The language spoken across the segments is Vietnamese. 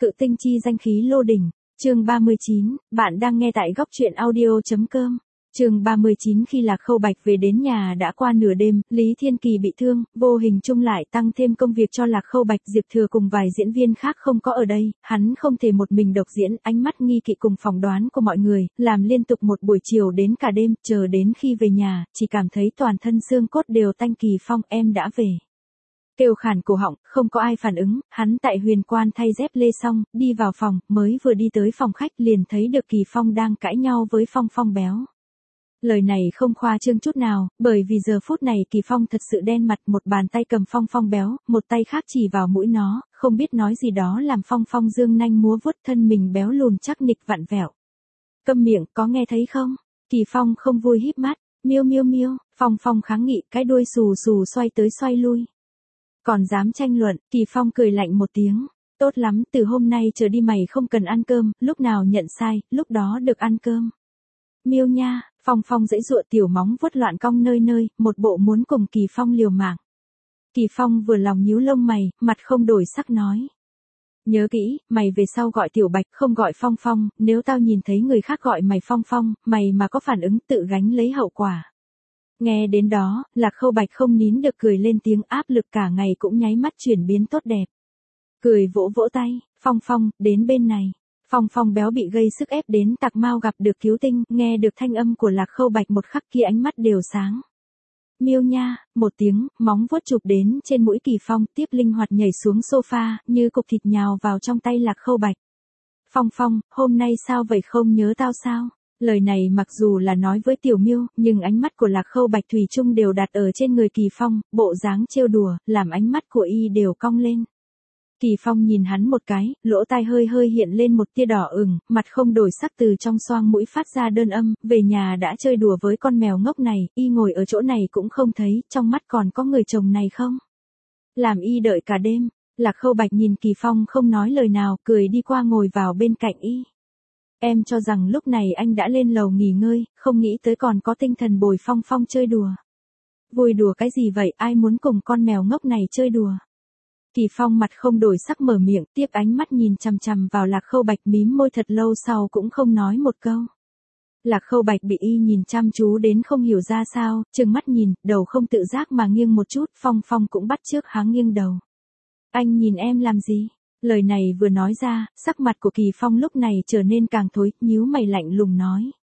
Cự tinh chi danh khí lô đỉnh. Chương 39, bạn đang nghe tại góc truyện audio.com. Chương 39 khi Lạc Khâu Bạch về đến nhà đã qua nửa đêm, Lý Thiên Kỳ bị thương, vô hình chung lại tăng thêm công việc cho Lạc Khâu Bạch. Diệp Thừa cùng vài diễn viên khác không có ở đây, hắn không thể một mình độc diễn, ánh mắt nghi kỵ cùng phỏng đoán của mọi người, làm liên tục một buổi chiều đến cả đêm, chờ đến khi về nhà, chỉ cảm thấy toàn thân xương cốt đều tanh. Kỳ Phong, em đã về. Kêu khản cổ họng, không có ai phản ứng, hắn tại Huyền Quan thay dép lê xong, đi vào phòng, mới vừa đi tới phòng khách liền thấy được Kỳ Phong đang cãi nhau với Phong Phong béo. Lời này không khoa trương chút nào, bởi vì giờ phút này Kỳ Phong thật sự đen mặt, một bàn tay cầm Phong Phong béo, một tay khác chỉ vào mũi nó, không biết nói gì đó làm Phong Phong dương nanh múa vuốt, thân mình béo lùn chắc nịch vặn vẹo. Câm miệng, có nghe thấy không? Kỳ Phong không vui híp mắt, miêu miêu miêu, Phong Phong kháng nghị, cái đuôi xù xù xoay tới xoay lui. Còn dám tranh luận, Kỳ Phong cười lạnh một tiếng. Tốt lắm, từ hôm nay trở đi mày không cần ăn cơm, lúc nào nhận sai, lúc đó được ăn cơm. Miêu nha, Phong Phong giãy giụa tiểu móng vuốt loạn cong nơi nơi, một bộ muốn cùng Kỳ Phong liều mạng. Kỳ Phong vừa lòng nhíu lông mày, mặt không đổi sắc nói. Nhớ kỹ, mày về sau gọi Tiểu Bạch, không gọi Phong Phong, nếu tao nhìn thấy người khác gọi mày Phong Phong, mày mà có phản ứng tự gánh lấy hậu quả. Nghe đến đó, Lạc Khâu Bạch không nín được cười lên tiếng, áp lực cả ngày cũng nháy mắt chuyển biến tốt đẹp. Cười vỗ vỗ tay, Phong Phong, đến bên này. Phong Phong béo bị gây sức ép đến tạc mau gặp được cứu tinh, nghe được thanh âm của Lạc Khâu Bạch một khắc kia ánh mắt đều sáng. Miêu nha, một tiếng, móng vuốt chụp đến trên mũi Kỳ Phong, tiếp linh hoạt nhảy xuống sofa, như cục thịt nhào vào trong tay Lạc Khâu Bạch. Phong Phong, hôm nay sao vậy, không nhớ tao sao? Lời này mặc dù là nói với Tiểu Miêu, nhưng ánh mắt của Lạc Khâu Bạch thủy chung đều đặt ở trên người Kỳ Phong, bộ dáng trêu đùa, làm ánh mắt của y đều cong lên. Kỳ Phong nhìn hắn một cái, lỗ tai hơi hơi hiện lên một tia đỏ ửng, mặt không đổi sắc, từ trong xoang mũi phát ra đơn âm, về nhà đã chơi đùa với con mèo ngốc này, y ngồi ở chỗ này cũng không thấy, trong mắt còn có người chồng này không? Làm y đợi cả đêm. Lạc Khâu Bạch nhìn Kỳ Phong không nói lời nào, cười đi qua ngồi vào bên cạnh y. Em cho rằng lúc này anh đã lên lầu nghỉ ngơi, không nghĩ tới còn có tinh thần bồi Phong Phong chơi đùa. Vui đùa cái gì vậy, ai muốn cùng con mèo ngốc này chơi đùa? Kỳ Phong mặt không đổi sắc mở miệng, tiếp ánh mắt nhìn chằm chằm vào Lạc Khâu Bạch, mím môi thật lâu sau cũng không nói một câu. Lạc Khâu Bạch bị y nhìn chăm chú đến không hiểu ra sao, trừng mắt nhìn, đầu không tự giác mà nghiêng một chút, Phong Phong cũng bắt chước hắn nghiêng đầu. Anh nhìn em làm gì? Lời này vừa nói ra, sắc mặt của Kỳ Phong lúc này trở nên càng thối, nhíu mày lạnh lùng nói.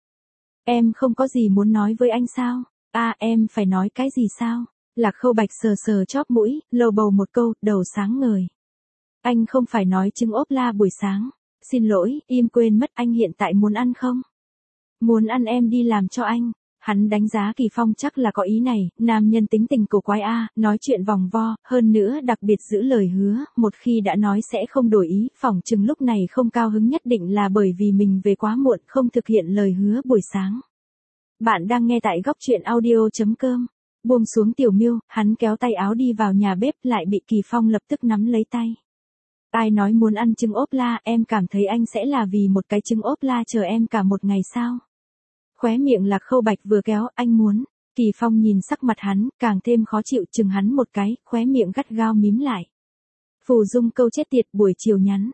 Em không có gì muốn nói với anh sao? Em phải nói cái gì sao? Lạc Khâu Bạch sờ sờ chóp mũi, lầu bầu một câu, đầu sáng ngời. Anh không phải nói trứng ốp la buổi sáng. Xin lỗi, im quên mất, anh hiện tại muốn ăn không? Muốn ăn em đi làm cho anh. Hắn đánh giá Kỳ Phong chắc là có ý này, nam nhân tính tình cổ quái nói chuyện vòng vo, hơn nữa đặc biệt giữ lời hứa, một khi đã nói sẽ không đổi ý, phỏng chừng lúc này không cao hứng nhất định là bởi vì mình về quá muộn không thực hiện lời hứa buổi sáng. Bạn đang nghe tại góc truyện audio.com. Buông xuống Tiểu Miêu, hắn kéo tay áo đi vào nhà bếp, lại bị Kỳ Phong lập tức nắm lấy tay. Ai nói muốn ăn trứng ốp la, em cảm thấy anh sẽ là vì một cái trứng ốp la chờ em cả một ngày sao? Khóe miệng Lạc Khâu Bạch vừa kéo, anh muốn. Kỳ Phong nhìn sắc mặt hắn, càng thêm khó chịu, chừng hắn một cái, khóe miệng gắt gao mím lại. Phù Dung câu chết tiệt, buổi chiều nhắn.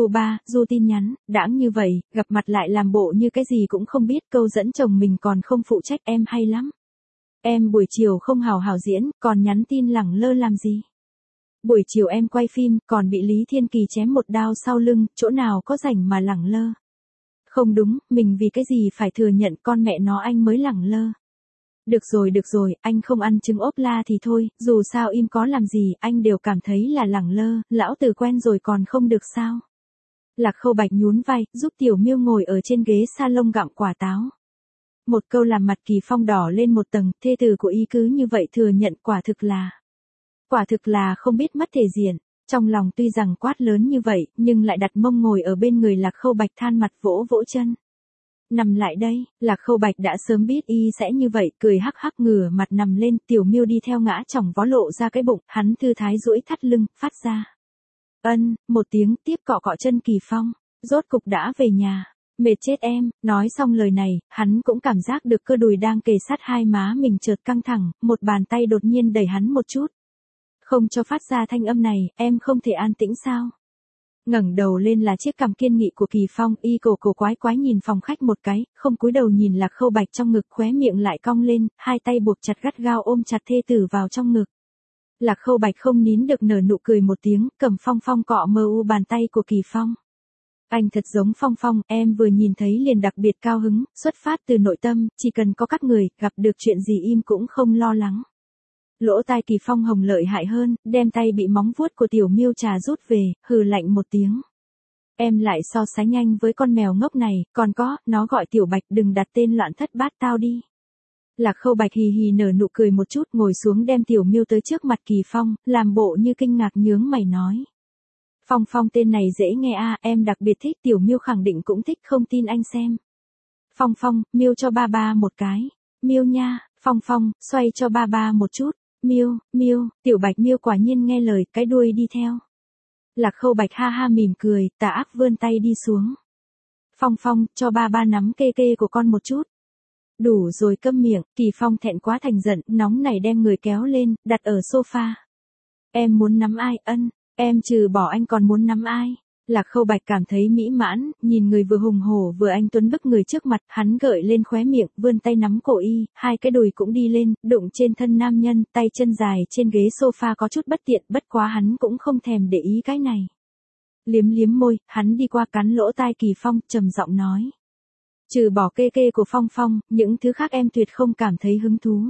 Du tin nhắn, đãng như vậy, gặp mặt lại làm bộ như cái gì cũng không biết, câu dẫn chồng mình còn không phụ trách, em hay lắm. Em buổi chiều không hào hào diễn, còn nhắn tin lẳng lơ làm gì? Buổi chiều em quay phim, còn bị Lý Thiên Kỳ chém một đao sau lưng, chỗ nào có rảnh mà lẳng lơ? Không đúng, mình vì cái gì phải thừa nhận, con mẹ nó anh mới lẳng lơ. Được rồi, anh không ăn trứng ốp la thì thôi, dù sao im có làm gì, anh đều cảm thấy là lẳng lơ, lão tử quen rồi còn không được sao? Lạc Khâu Bạch nhún vai, giúp Tiểu Miêu ngồi ở trên ghế salon gặm quả táo. Một câu làm mặt Kỳ Phong đỏ lên một tầng, thê tử của y cứ như vậy thừa nhận, quả thực là không biết mất thể diện. Trong lòng tuy rằng quát lớn như vậy, nhưng lại đặt mông ngồi ở bên người Lạc Khâu Bạch, than mặt vỗ vỗ chân. Nằm lại đây, Lạc Khâu Bạch đã sớm biết y sẽ như vậy, cười hắc hắc ngửa mặt nằm lên, Tiểu Miêu đi theo ngã chỏng vó lộ ra cái bụng, hắn thư thái duỗi thắt lưng, phát ra. Một tiếng, tiếp cọ cọ chân Kỳ Phong, rốt cục đã về nhà. Mệt chết em, nói xong lời này, hắn cũng cảm giác được cơ đùi đang kề sát hai má mình chợt căng thẳng, một bàn tay đột nhiên đẩy hắn một chút. Không cho phát ra thanh âm này, em không thể an tĩnh sao? Ngẩng đầu lên là chiếc cằm kiên nghị của Kỳ Phong, y cổ quái quái nhìn phòng khách một cái, không cúi đầu nhìn Lạc Khâu Bạch trong ngực, khóe miệng lại cong lên, hai tay buộc chặt gắt gao ôm chặt thê tử vào trong ngực. Lạc Khâu Bạch không nín được nở nụ cười một tiếng, cầm Phong Phong cọ mờ u bàn tay của Kỳ Phong. Anh thật giống Phong Phong, em vừa nhìn thấy liền đặc biệt cao hứng, xuất phát từ nội tâm, chỉ cần có các người, gặp được chuyện gì im cũng không lo lắng. Lỗ tai Kỳ Phong hồng lợi hại hơn, đem tay bị móng vuốt của tiểu miêu trà rút về, hừ lạnh một tiếng. Em lại so sánh nhanh với con mèo ngốc này, còn có, nó gọi Tiểu Bạch, đừng đặt tên loạn thất bát tao đi. Lạc Khâu Bạch hì hì nở nụ cười một chút, ngồi xuống đem tiểu miêu tới trước mặt Kỳ Phong, làm bộ như kinh ngạc nhướng mày nói. Phong Phong tên này dễ nghe a, em đặc biệt thích, tiểu miêu khẳng định cũng thích, không tin anh xem. Phong Phong, miêu cho ba ba một cái. Miêu nha, Phong Phong, xoay cho ba ba một chút. Miêu, miêu, Tiểu Bạch miêu quả nhiên nghe lời, cái đuôi đi theo. Lạc Khâu Bạch ha ha mỉm cười, tà ác vươn tay đi xuống. Phong Phong, cho ba ba nắm kê kê của con một chút. Đủ rồi, câm miệng. Kỳ Phong thẹn quá thành giận, nóng này đem người kéo lên, đặt ở sofa. Em muốn nắm ai? Ân, em trừ bỏ anh còn muốn nắm ai? Lạc Khâu Bạch cảm thấy mỹ mãn, nhìn người vừa hùng hổ vừa anh tuấn bức người trước mặt, hắn gợi lên khóe miệng, vươn tay nắm cổ y, hai cái đùi cũng đi lên, đụng trên thân nam nhân, tay chân dài trên ghế sofa có chút bất tiện, bất quá hắn cũng không thèm để ý cái này. Liếm liếm môi, hắn đi qua cắn lỗ tai Kỳ Phong, trầm giọng nói. Trừ bỏ kê kê của Phong Phong, những thứ khác em tuyệt không cảm thấy hứng thú.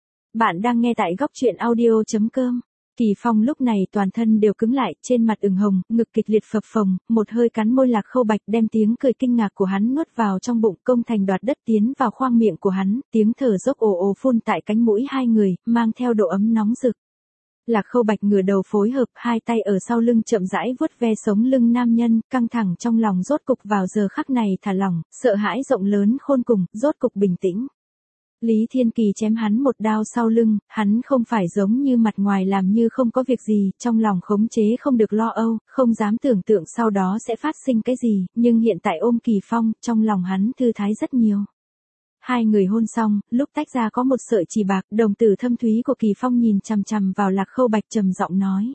Bạn đang nghe tại góc truyện audio.com. Kỳ Phong lúc này toàn thân đều cứng lại, trên mặt ửng hồng, ngực kịch liệt phập phồng, một hơi cắn môi Lạc Khâu Bạch, đem tiếng cười kinh ngạc của hắn nuốt vào trong bụng, công thành đoạt đất tiến vào khoang miệng của hắn, tiếng thở dốc ồ ồ phun tại cánh mũi hai người, mang theo độ ấm nóng rực. Lạc Khâu Bạch ngửa đầu phối hợp, hai tay ở sau lưng chậm rãi vuốt ve sống lưng nam nhân, căng thẳng trong lòng rốt cục vào giờ khắc này thả lỏng, sợ hãi rộng lớn khôn cùng, rốt cục bình tĩnh. Lý Thiên Kỳ chém hắn một đao sau lưng, hắn không phải giống như mặt ngoài làm như không có việc gì, trong lòng khống chế không được lo âu, không dám tưởng tượng sau đó sẽ phát sinh cái gì, nhưng hiện tại ôm Kỳ Phong, trong lòng hắn thư thái rất nhiều. Hai người hôn xong, lúc tách ra có một sợi chỉ bạc, đồng tử thâm thúy của Kỳ Phong nhìn chằm chằm vào Lạc Khâu Bạch trầm giọng nói.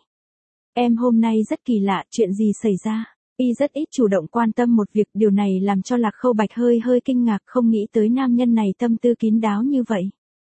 Em hôm nay rất kỳ lạ, chuyện gì xảy ra? Y rất ít chủ động quan tâm một việc, điều này làm cho Lạc Khâu Bạch hơi kinh ngạc, không nghĩ tới nam nhân này tâm tư kín đáo như vậy.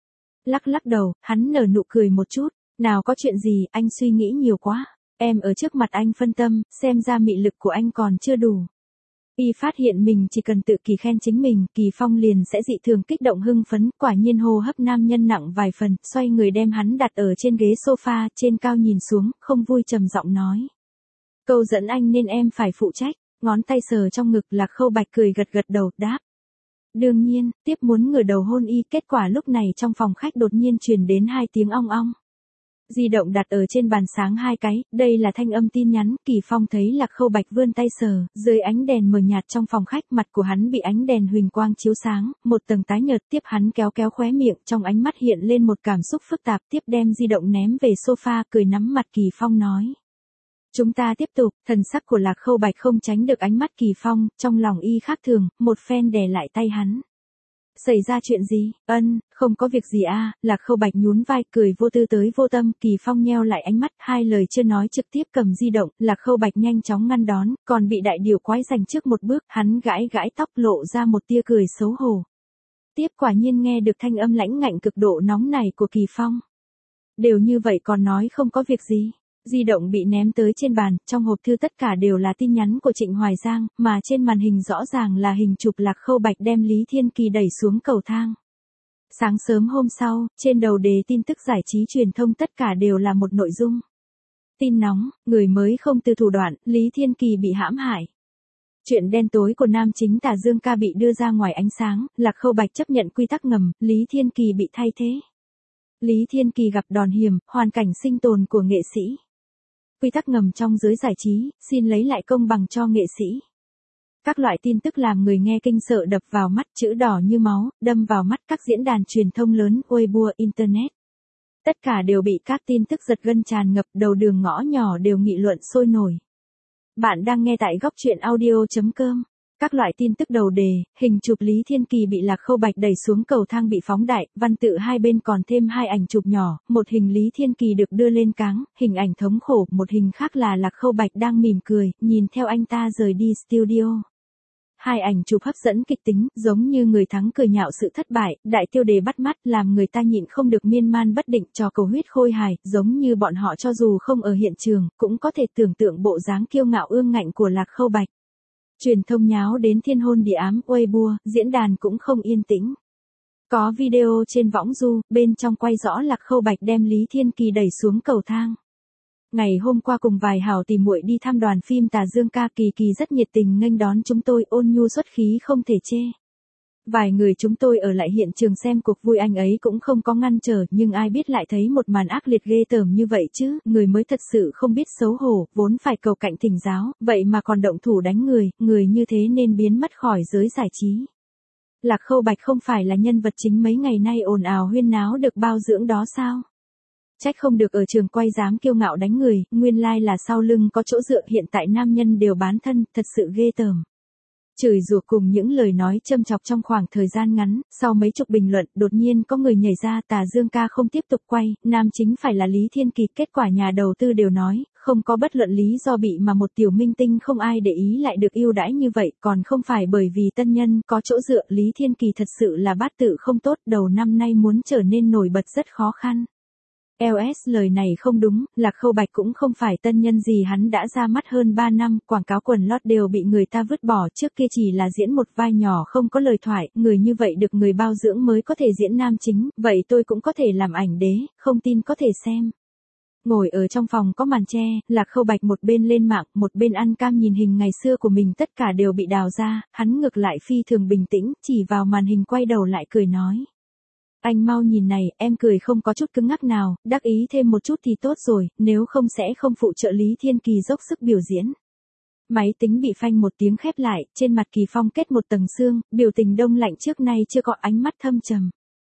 Lắc đầu, hắn nở nụ cười một chút, nào có chuyện gì, anh suy nghĩ nhiều quá, em ở trước mặt anh phân tâm, xem ra mị lực của anh còn chưa đủ. Y phát hiện mình chỉ cần tự kỳ khen chính mình, Kỳ Phong liền sẽ dị thường kích động hưng phấn, quả nhiên hô hấp nam nhân nặng vài phần, xoay người đem hắn đặt ở trên ghế sofa, trên cao nhìn xuống, không vui trầm giọng nói. Câu dẫn anh nên em phải phụ trách, ngón tay sờ trong ngực Lạc Khâu Bạch cười gật đầu, đáp. Đương nhiên, tiếp muốn ngửa đầu hôn y, kết quả lúc này trong phòng khách đột nhiên truyền đến hai tiếng ong ong. Di động đặt ở trên bàn sáng hai cái, đây là thanh âm tin nhắn, Kỳ Phong thấy Lạc Khâu Bạch vươn tay sờ, dưới ánh đèn mờ nhạt trong phòng khách, mặt của hắn bị ánh đèn huỳnh quang chiếu sáng, một tầng tái nhợt, tiếp hắn kéo khóe miệng, trong ánh mắt hiện lên một cảm xúc phức tạp, tiếp đem di động ném về sofa, cười nắm mặt Kỳ Phong nói. Chúng ta tiếp tục, thần sắc của Lạc Khâu Bạch không tránh được ánh mắt Kỳ Phong, trong lòng y khác thường, một phen đè lại tay hắn. Xảy ra chuyện gì? Không có việc gì a. Lạc Khâu Bạch nhún vai cười vô tư tới vô tâm, Kỳ Phong nheo lại ánh mắt, hai lời chưa nói trực tiếp cầm di động, Lạc Khâu Bạch nhanh chóng ngăn đón, còn bị đại điều quái giành trước một bước, hắn gãi tóc lộ ra một tia cười xấu hổ. Tiếp quả nhiên nghe được thanh âm lãnh ngạnh cực độ nóng này của Kỳ Phong. Đều như vậy còn nói không có việc gì. Di động bị ném tới trên bàn, trong hộp thư tất cả đều là tin nhắn của Trịnh Hoài Giang, mà trên màn hình rõ ràng là hình chụp Lạc Khâu Bạch đem Lý Thiên Kỳ đẩy xuống cầu thang. Sáng sớm hôm sau, trên đầu đề tin tức giải trí truyền thông tất cả đều là một nội dung. Tin nóng, người mới không từ thủ đoạn, Lý Thiên Kỳ bị hãm hại. Chuyện đen tối của nam chính Tả Dương Ca bị đưa ra ngoài ánh sáng, Lạc Khâu Bạch chấp nhận quy tắc ngầm, Lý Thiên Kỳ bị thay thế. Lý Thiên Kỳ gặp đòn hiểm, hoàn cảnh sinh tồn của nghệ sĩ. Quy tắc ngầm trong giới giải trí, xin lấy lại công bằng cho nghệ sĩ. Các loại tin tức làm người nghe kinh sợ đập vào mắt, chữ đỏ như máu, đâm vào mắt các diễn đàn truyền thông lớn, Weibo, Internet. Tất cả đều bị các tin tức giật gân tràn ngập, đầu đường ngõ nhỏ đều nghị luận sôi nổi. Bạn đang nghe tại góc truyện audio.com. Các loại tin tức đầu đề, hình chụp Lý Thiên Kỳ bị Lạc Khâu Bạch đẩy xuống cầu thang bị phóng đại, văn tự hai bên còn thêm hai ảnh chụp nhỏ, một hình Lý Thiên Kỳ được đưa lên cáng, hình ảnh thống khổ, một hình khác là Lạc Khâu Bạch đang mỉm cười, nhìn theo anh ta rời đi studio. Hai ảnh chụp hấp dẫn kịch tính, giống như người thắng cười nhạo sự thất bại, đại tiêu đề bắt mắt, làm người ta nhịn không được miên man bất định, trò cầu huyết khôi hài, giống như bọn họ cho dù không ở hiện trường, cũng có thể tưởng tượng bộ dáng kiêu ngạo ương ngạnh của Lạc Khâu Bạch. Truyền thông nháo đến thiên hôn địa ám, Weibo, diễn đàn cũng không yên tĩnh. Có video trên võng du, bên trong quay rõ Lạc Khâu Bạch đem Lý Thiên Kỳ đẩy xuống cầu thang. Ngày hôm qua cùng vài hảo tỉ muội đi thăm đoàn phim Tà Dương ca, Kỳ Kỳ rất nhiệt tình nghênh đón chúng tôi, ôn nhu xuất khí không thể chê. Vài người chúng tôi ở lại hiện trường xem cuộc vui, anh ấy cũng không có ngăn trở, nhưng ai biết lại thấy một màn ác liệt ghê tởm như vậy chứ, người mới thật sự không biết xấu hổ, vốn phải cầu cạnh thỉnh giáo, vậy mà còn động thủ đánh người, người như thế nên biến mất khỏi giới giải trí. Lạc Khâu Bạch không phải là nhân vật chính mấy ngày nay ồn ào huyên náo được bao dưỡng đó sao? Trách không được ở trường quay dám kiêu ngạo đánh người, nguyên lai là sau lưng có chỗ dựa, hiện tại nam nhân đều bán thân, thật sự ghê tởm. Chửi rủa cùng những lời nói châm chọc trong khoảng thời gian ngắn, sau mấy chục bình luận, đột nhiên có người nhảy ra, Tà Dương ca không tiếp tục quay, nam chính phải là Lý Thiên Kỳ, kết quả nhà đầu tư đều nói, không có bất luận lý do bị mà một tiểu minh tinh không ai để ý lại được ưu đãi như vậy, còn không phải bởi vì tân nhân có chỗ dựa, Lý Thiên Kỳ thật sự là bát tự không tốt, đầu năm nay muốn trở nên nổi bật rất khó khăn. LS lời này không đúng, Lạc Khâu Bạch cũng không phải tân nhân gì, hắn đã ra mắt hơn 3 năm, quảng cáo quần lót đều bị người ta vứt bỏ, trước kia chỉ là diễn một vai nhỏ không có lời thoại, người như vậy được người bao dưỡng mới có thể diễn nam chính, vậy tôi cũng có thể làm ảnh đế, không tin có thể xem. Ngồi ở trong phòng có màn che, Lạc Khâu Bạch một bên lên mạng, một bên ăn cam nhìn hình ngày xưa của mình, tất cả đều bị đào ra, hắn ngược lại phi thường bình tĩnh, chỉ vào màn hình quay đầu lại cười nói. Anh mau nhìn này, em cười không có chút cứng ngắc nào, đắc ý thêm một chút thì tốt rồi, nếu không sẽ không phụ trợ Lý Thiên Kỳ dốc sức biểu diễn. Máy tính bị phanh một tiếng khép lại, trên mặt Kỳ Phong kết một tầng sương, biểu tình đông lạnh trước nay chưa có, ánh mắt thâm trầm.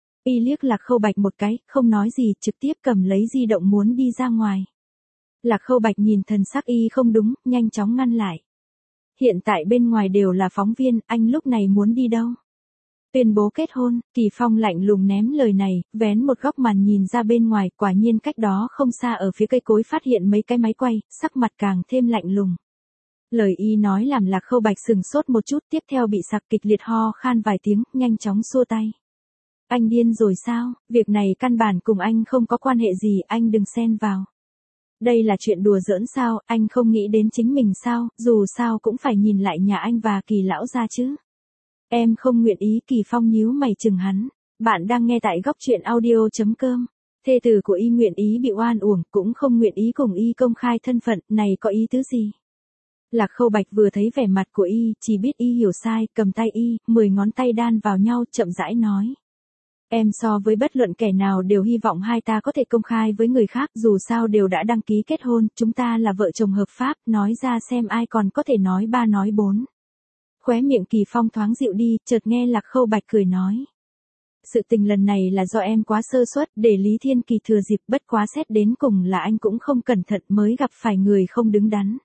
Y liếc Lạc Khâu Bạch một cái, không nói gì, trực tiếp cầm lấy di động muốn đi ra ngoài. Lạc Khâu Bạch nhìn thần sắc y không đúng, nhanh chóng ngăn lại. Hiện tại bên ngoài đều là phóng viên, anh lúc này muốn đi đâu? Tuyên bố kết hôn, Kỳ Phong lạnh lùng ném lời này, vén một góc màn nhìn ra bên ngoài, quả nhiên cách đó không xa ở phía cây cối phát hiện mấy cái máy quay, sắc mặt càng thêm lạnh lùng. Lời y nói làm Lạc Khâu Bạch sừng sốt một chút, tiếp theo bị sặc kịch liệt ho khan vài tiếng, nhanh chóng xua tay. Anh điên rồi sao, việc này căn bản cùng anh không có quan hệ gì, anh đừng xen vào. Đây là chuyện đùa giỡn sao, anh không nghĩ đến chính mình sao, dù sao cũng phải nhìn lại nhà anh và Kỳ lão gia chứ. Em không nguyện ý, Kỳ Phong nhíu mày chừng hắn. Bạn đang nghe tại góc truyện audio.com. Thê tử của y nguyện ý bị oan uổng, cũng không nguyện ý cùng y công khai thân phận, này có ý tứ gì? Lạc Khâu Bạch vừa thấy vẻ mặt của y, chỉ biết y hiểu sai, cầm tay y, 10 ngón tay đan vào nhau, chậm rãi nói. Em so với bất luận kẻ nào đều hy vọng hai ta có thể công khai với người khác, dù sao đều đã đăng ký kết hôn, chúng ta là vợ chồng hợp pháp, nói ra xem ai còn có thể nói ba nói bốn. Khóe miệng Kỳ Phong thoáng dịu đi, chợt nghe Lạc Khâu Bạch cười nói. Sự tình lần này là do em quá sơ suất, để Lý Thiên Kỳ thừa dịp, bất quá xét đến cùng là anh cũng không cẩn thận mới gặp phải người không đứng đắn.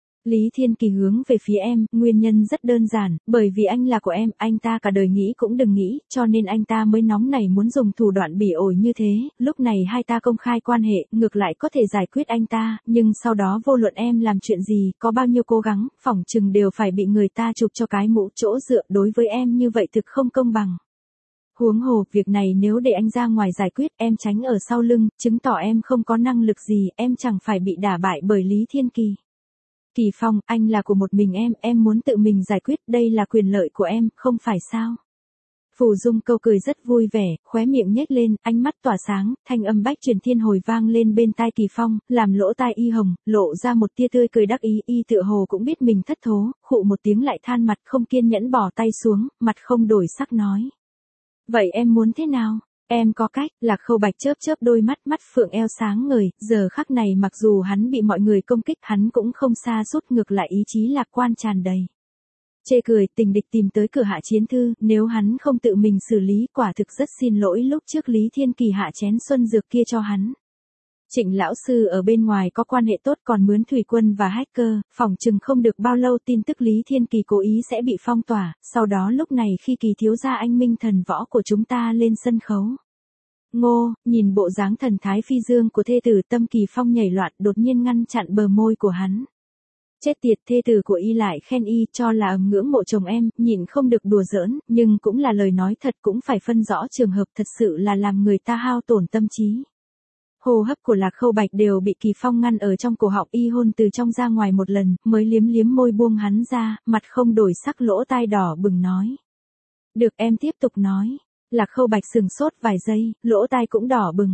Lý Thiên Kỳ hướng về phía em, nguyên nhân rất đơn giản, bởi vì anh là của em, anh ta cả đời nghĩ cũng đừng nghĩ, cho nên anh ta mới nóng nảy muốn dùng thủ đoạn bỉ ổi như thế, lúc này hai ta công khai quan hệ, ngược lại có thể giải quyết anh ta, nhưng sau đó vô luận em làm chuyện gì, có bao nhiêu cố gắng, phỏng chừng đều phải bị người ta chụp cho cái mũ chỗ dựa, đối với em như vậy thực không công bằng. Huống hồ, việc này nếu để anh ra ngoài giải quyết, em tránh ở sau lưng, chứng tỏ em không có năng lực gì, em chẳng phải bị đả bại bởi Lý Thiên Kỳ. Kỳ Phong, anh là của một mình em muốn tự mình giải quyết, đây là quyền lợi của em, không phải sao? Phù Dung câu cười rất vui vẻ, khóe miệng nhếch lên, ánh mắt tỏa sáng, thanh âm bách truyền thiên hồi vang lên bên tai Kỳ Phong, làm lỗ tai y hồng, lộ ra một tia tươi cười đắc ý, y tựa hồ cũng biết mình thất thố, khụ một tiếng lại than mặt không kiên nhẫn bỏ tay xuống, mặt không đổi sắc nói. Vậy em muốn thế nào? Em có cách, Lạc Khâu Bạch chớp chớp đôi mắt, mắt phượng eo sáng ngời, giờ khắc này mặc dù hắn bị mọi người công kích, hắn cũng không sa sút, ngược lại ý chí lạc quan tràn đầy. Chê cười, tình địch tìm tới cửa Hạ Chiến Thư, nếu hắn không tự mình xử lý, quả thực rất xin lỗi lúc trước Lý Thiên Kỳ hạ chén xuân dược kia cho hắn. Trịnh lão sư ở bên ngoài có quan hệ tốt còn mướn thủy quân và hacker, phỏng chừng không được bao lâu tin tức Lý Thiên Kỳ cố ý sẽ bị phong tỏa, sau đó lúc này khi Kỳ thiếu gia anh minh thần võ của chúng ta lên sân khấu. Ngô, nhìn bộ dáng thần thái phi dương của thê tử Tâm Kỳ Phong nhảy loạn đột nhiên ngăn chặn bờ môi của hắn. Chết tiệt, thê tử của y lại khen y cho là ngưỡng mộ chồng em, nhịn không được đùa giỡn, nhưng cũng là lời nói thật, cũng phải phân rõ trường hợp, thật sự là làm người ta hao tổn tâm trí. Hô hấp của Lạc Khâu Bạch đều bị Kỳ Phong ngăn ở trong cổ họng, y hôn từ trong ra ngoài một lần, mới liếm liếm môi buông hắn ra, mặt không đổi sắc, lỗ tai đỏ bừng nói. Được, em tiếp tục nói. Lạc Khâu Bạch sừng sốt vài giây, lỗ tai cũng đỏ bừng.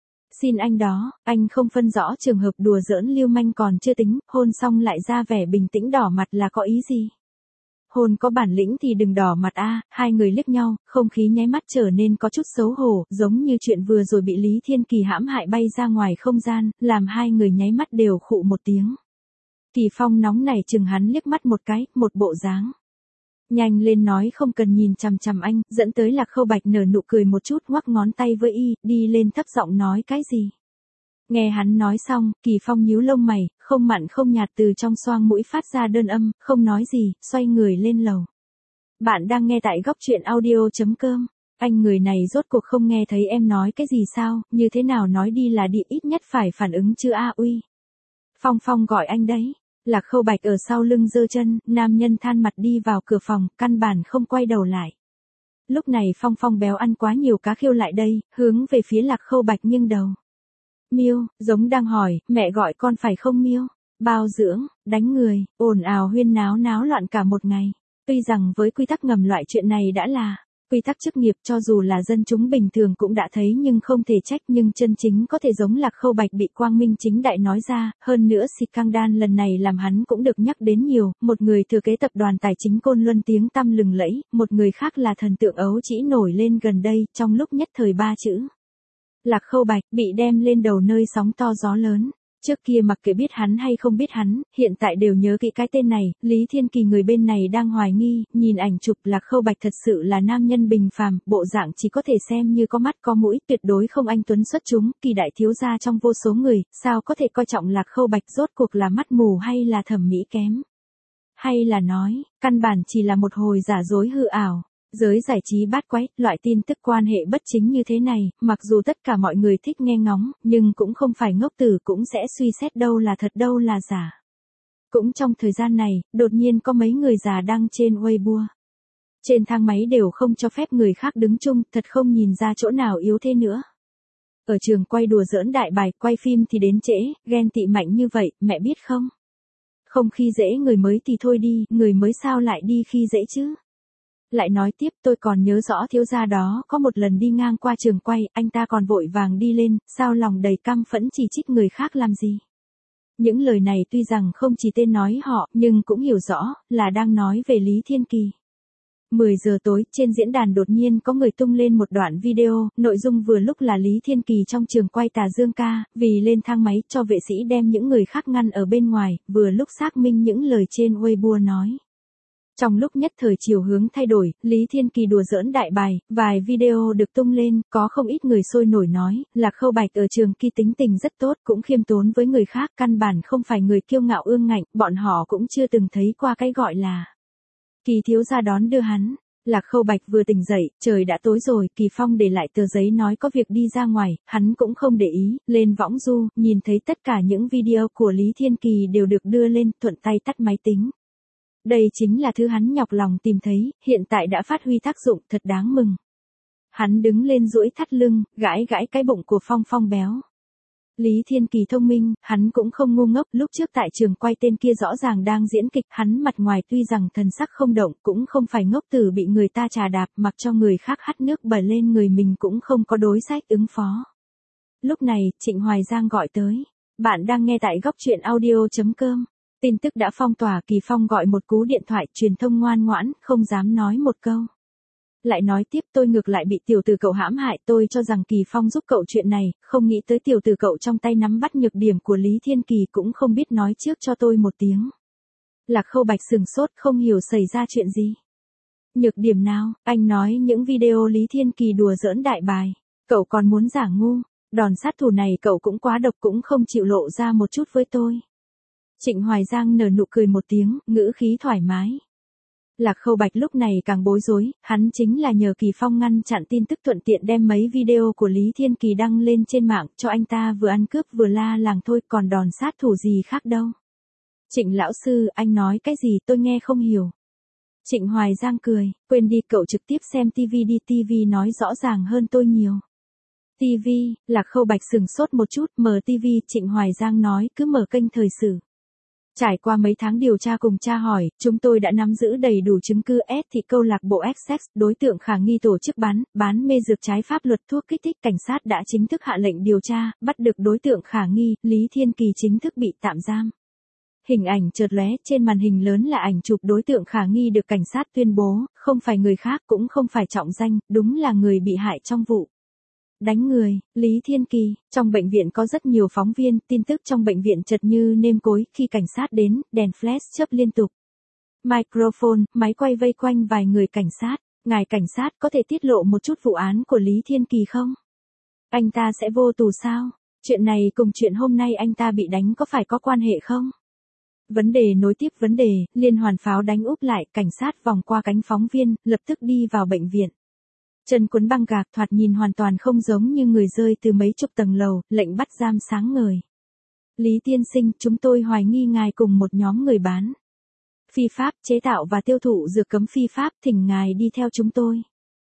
Xin anh đó, anh không phân rõ trường hợp đùa giỡn lưu manh còn chưa tính, hôn xong lại ra vẻ bình tĩnh đỏ mặt là có ý gì? Hôn có bản lĩnh thì đừng đỏ mặt a. Hai người liếc nhau, không khí nháy mắt trở nên có chút xấu hổ, giống như chuyện vừa rồi bị Lý Thiên Kỳ hãm hại bay ra ngoài không gian, làm hai người nháy mắt đều khụ một tiếng. Kỳ Phong nóng nảy chừng hắn liếc mắt một cái, một bộ dáng. Nhanh lên nói không cần nhìn chằm chằm anh, dẫn tới Lạc Khâu Bạch nở nụ cười một chút, ngoắc ngón tay với y, đi lên thấp giọng nói cái gì. Nghe hắn nói xong, Kỳ Phong nhíu lông mày, không mặn không nhạt từ trong xoang mũi phát ra đơn âm, không nói gì, xoay người lên lầu. Bạn đang nghe tại góc truyện audio.com. Anh người này rốt cuộc không nghe thấy em nói cái gì sao, như thế nào nói đi là đi, ít nhất phải phản ứng chứ a uy. Phong Phong gọi anh đấy. Lạc Khâu Bạch ở sau lưng giơ chân, nam nhân than mặt đi vào cửa phòng, căn bản không quay đầu lại. Lúc này Phong Phong béo ăn quá nhiều cá khiêu lại đây, hướng về phía Lạc Khâu Bạch nghiêng đầu. Miêu, giống đang hỏi, mẹ gọi con phải không Miêu? Bao dưỡng, đánh người, ồn ào huyên náo náo loạn cả một ngày. Tuy rằng với quy tắc ngầm loại chuyện này đã là quy tắc chức nghiệp, cho dù là dân chúng bình thường cũng đã thấy nhưng không thể trách, nhưng chân chính có thể giống Lạc Khâu Bạch bị quang minh chính đại nói ra, hơn nữa scandal lần này làm hắn cũng được nhắc đến nhiều, một người thừa kế tập đoàn tài chính Côn Luân tiếng tăm lừng lẫy, một người khác là thần tượng ấu trĩ nổi lên gần đây, trong lúc nhất thời ba chữ. Lạc Khâu Bạch bị đem lên đầu nơi sóng to gió lớn. Trước kia mặc kệ biết hắn hay không biết hắn, hiện tại đều nhớ kỹ cái tên này, Lý Thiên Kỳ người bên này đang hoài nghi, nhìn ảnh chụp Lạc Khâu Bạch thật sự là nam nhân bình phàm, bộ dạng chỉ có thể xem như có mắt có mũi, tuyệt đối không anh tuấn xuất chúng, Kỳ đại thiếu gia trong vô số người, sao có thể coi trọng Lạc Khâu Bạch, rốt cuộc là mắt mù hay là thẩm mỹ kém? Hay là nói, căn bản chỉ là một hồi giả dối hư ảo? Giới giải trí bát quái, loại tin tức quan hệ bất chính như thế này, mặc dù tất cả mọi người thích nghe ngóng, nhưng cũng không phải ngốc tử cũng sẽ suy xét đâu là thật đâu là giả. Cũng trong thời gian này, đột nhiên có mấy người già đăng trên Weibo. Trên thang máy đều không cho phép người khác đứng chung, thật không nhìn ra chỗ nào yếu thế nữa. Ở trường quay đùa giỡn đại bài, quay phim thì đến trễ, ghen tị mạnh như vậy, mẹ biết không? Không khi dễ người mới thì thôi đi, người mới sao lại đi khi dễ chứ? Lại nói tiếp, tôi còn nhớ rõ thiếu gia đó có một lần đi ngang qua trường quay, anh ta còn vội vàng đi lên, sao lòng đầy căm phẫn chỉ trích người khác làm gì. Những lời này tuy rằng không chỉ tên nói họ, nhưng cũng hiểu rõ, là đang nói về Lý Thiên Kỳ. 10 giờ tối, trên diễn đàn đột nhiên có người tung lên một đoạn video, nội dung vừa lúc là Lý Thiên Kỳ trong trường quay Tà Dương ca, vì lên thang máy cho vệ sĩ đem những người khác ngăn ở bên ngoài, vừa lúc xác minh những lời trên Weibo nói. Trong lúc nhất thời chiều hướng thay đổi, Lý Thiên Kỳ đùa giỡn đại bài, vài video được tung lên, có không ít người sôi nổi nói, Lạc Khâu Bạch ở trường Kỳ tính tình rất tốt, cũng khiêm tốn với người khác, căn bản không phải người kiêu ngạo ương ngạnh, bọn họ cũng chưa từng thấy qua cái gọi là Kỳ thiếu gia đón đưa hắn. Lạc Khâu Bạch vừa tỉnh dậy, trời đã tối rồi, Kỳ Phong để lại tờ giấy nói có việc đi ra ngoài, hắn cũng không để ý, lên võng du, nhìn thấy tất cả những video của Lý Thiên Kỳ đều được đưa lên, thuận tay tắt máy tính. Đây chính là thứ hắn nhọc lòng tìm thấy, hiện tại đã phát huy tác dụng, thật đáng mừng. Hắn đứng lên duỗi thắt lưng, gãi gãi cái bụng của Phong Phong béo. Lý Thiên Kỳ thông minh, hắn cũng không ngu ngốc, lúc trước tại trường quay tên kia rõ ràng đang diễn kịch, hắn mặt ngoài tuy rằng thần sắc không động, cũng không phải ngốc tử bị người ta trà đạp, mặc cho người khác hắt nước bẩn lên người mình cũng không có đối sách ứng phó. Lúc này, Trịnh Hoài Giang gọi tới. Bạn đang nghe tại góc truyện audio.com. Tin tức đã phong tỏa, Kỳ Phong gọi một cú điện thoại, truyền thông ngoan ngoãn, không dám nói một câu. Lại nói tiếp, tôi ngược lại bị tiểu tử cậu hãm hại, tôi cho rằng Kỳ Phong giúp cậu chuyện này, không nghĩ tới tiểu tử cậu trong tay nắm bắt nhược điểm của Lý Thiên Kỳ cũng không biết nói trước cho tôi một tiếng. Lạc Khâu Bạch sừng sốt, không hiểu xảy ra chuyện gì. Nhược điểm nào, anh nói những video Lý Thiên Kỳ đùa giỡn đại bài, cậu còn muốn giả ngu. Đòn sát thủ này cậu cũng quá độc, cũng không chịu lộ ra một chút với tôi. Trịnh Hoài Giang nở nụ cười một tiếng, ngữ khí thoải mái. Lạc Khâu Bạch lúc này càng bối rối, hắn chính là nhờ Kỳ Phong ngăn chặn tin tức thuận tiện đem mấy video của Lý Thiên Kỳ đăng lên trên mạng cho anh ta vừa ăn cướp vừa la làng thôi, còn đòn sát thủ gì khác đâu. Trịnh lão sư, anh nói cái gì tôi nghe không hiểu. Trịnh Hoài Giang cười, quên đi, cậu trực tiếp xem TV đi, TV nói rõ ràng hơn tôi nhiều. TV, Lạc Khâu Bạch sừng sốt một chút, mở TV, Trịnh Hoài Giang nói cứ mở kênh thời sự. Trải qua mấy tháng điều tra cùng tra hỏi, chúng tôi đã nắm giữ đầy đủ chứng cứ S thì câu lạc bộ Essex, đối tượng khả nghi tổ chức bán mê dược trái pháp luật, thuốc kích thích, cảnh sát đã chính thức hạ lệnh điều tra, bắt được đối tượng khả nghi, Lý Thiên Kỳ chính thức bị tạm giam. Hình ảnh chợt lóe, trên màn hình lớn là ảnh chụp đối tượng khả nghi được cảnh sát tuyên bố, không phải người khác cũng không phải trọng danh, đúng là người bị hại trong vụ đánh người, Lý Thiên Kỳ. Trong bệnh viện có rất nhiều phóng viên, tin tức trong bệnh viện chật như nêm cối, khi cảnh sát đến, đèn flash chớp liên tục. Microphone, máy quay vây quanh vài người cảnh sát. Ngài cảnh sát có thể tiết lộ một chút vụ án của Lý Thiên Kỳ không? Anh ta sẽ vô tù sao? Chuyện này cùng chuyện hôm nay anh ta bị đánh có phải có quan hệ không? Vấn đề nối tiếp vấn đề, liên hoàn pháo đánh úp lại, cảnh sát vòng qua cánh phóng viên, lập tức đi vào bệnh viện. Chân quấn băng gạc, thoạt nhìn hoàn toàn không giống như người rơi từ mấy chục tầng lầu, lệnh bắt giam sáng ngời. Lý tiên sinh, chúng tôi hoài nghi ngài cùng một nhóm người bán phi pháp, chế tạo và tiêu thụ dược cấm phi pháp, thỉnh ngài đi theo chúng tôi.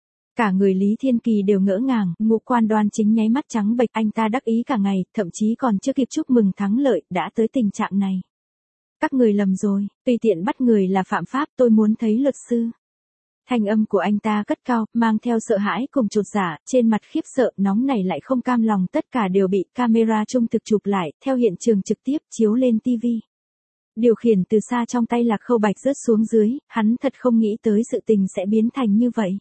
Cả người Lý Thiên Kỳ đều ngỡ ngàng, ngũ quan đoan chính nháy mắt trắng bệch, anh ta đắc ý cả ngày, thậm chí còn chưa kịp chúc mừng thắng lợi, đã tới tình trạng này. Các người lầm rồi, tùy tiện bắt người là phạm pháp, tôi muốn thấy luật sư. Thanh âm của anh ta cất cao, mang theo sợ hãi cùng chột dạ, trên mặt khiếp sợ, nóng này lại không cam lòng, tất cả đều bị camera trung thực chụp lại, theo hiện trường trực tiếp chiếu lên TV. Điều khiển từ xa trong tay Lạc Khâu Bạch rớt xuống dưới, hắn thật không nghĩ tới sự tình sẽ biến thành như vậy.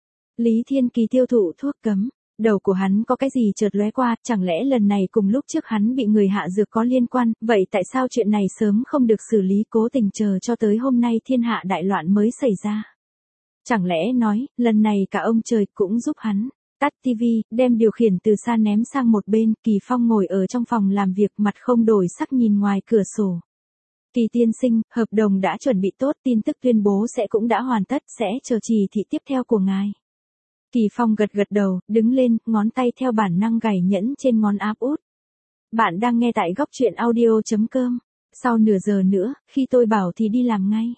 Lý Thiên Kỳ tiêu thụ thuốc cấm, đầu của hắn có cái gì chợt lóe qua, chẳng lẽ lần này cùng lúc trước hắn bị người hạ dược có liên quan, vậy tại sao chuyện này sớm không được xử lý, cố tình chờ cho tới hôm nay thiên hạ đại loạn mới xảy ra? Chẳng lẽ nói, lần này cả ông trời cũng giúp hắn. Tắt TV, đem điều khiển từ xa ném sang một bên, Kỳ Phong ngồi ở trong phòng làm việc, mặt không đổi sắc nhìn ngoài cửa sổ. Kỳ tiên sinh, hợp đồng đã chuẩn bị tốt, tin tức tuyên bố sẽ cũng đã hoàn tất, sẽ chờ chỉ thị tiếp theo của ngài. Kỳ Phong gật gật đầu, đứng lên, ngón tay theo bản năng gảy nhẫn trên ngón áp út. Bạn đang nghe tại góc truyện audio.com. Sau nửa giờ nữa, khi tôi bảo thì đi làm ngay.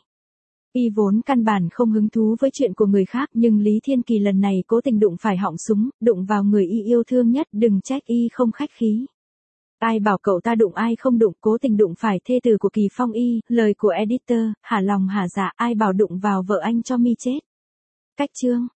Y vốn căn bản không hứng thú với chuyện của người khác, nhưng Lý Thiên Kỳ lần này cố tình đụng phải họng súng, đụng vào người y yêu thương nhất, đừng trách y không khách khí. Ai bảo cậu ta đụng ai không đụng, cố tình đụng phải thê tử của Kỳ Phong y, lời của editor, hả lòng hả dạ, ai bảo đụng vào vợ anh cho mi chết. Cách chương.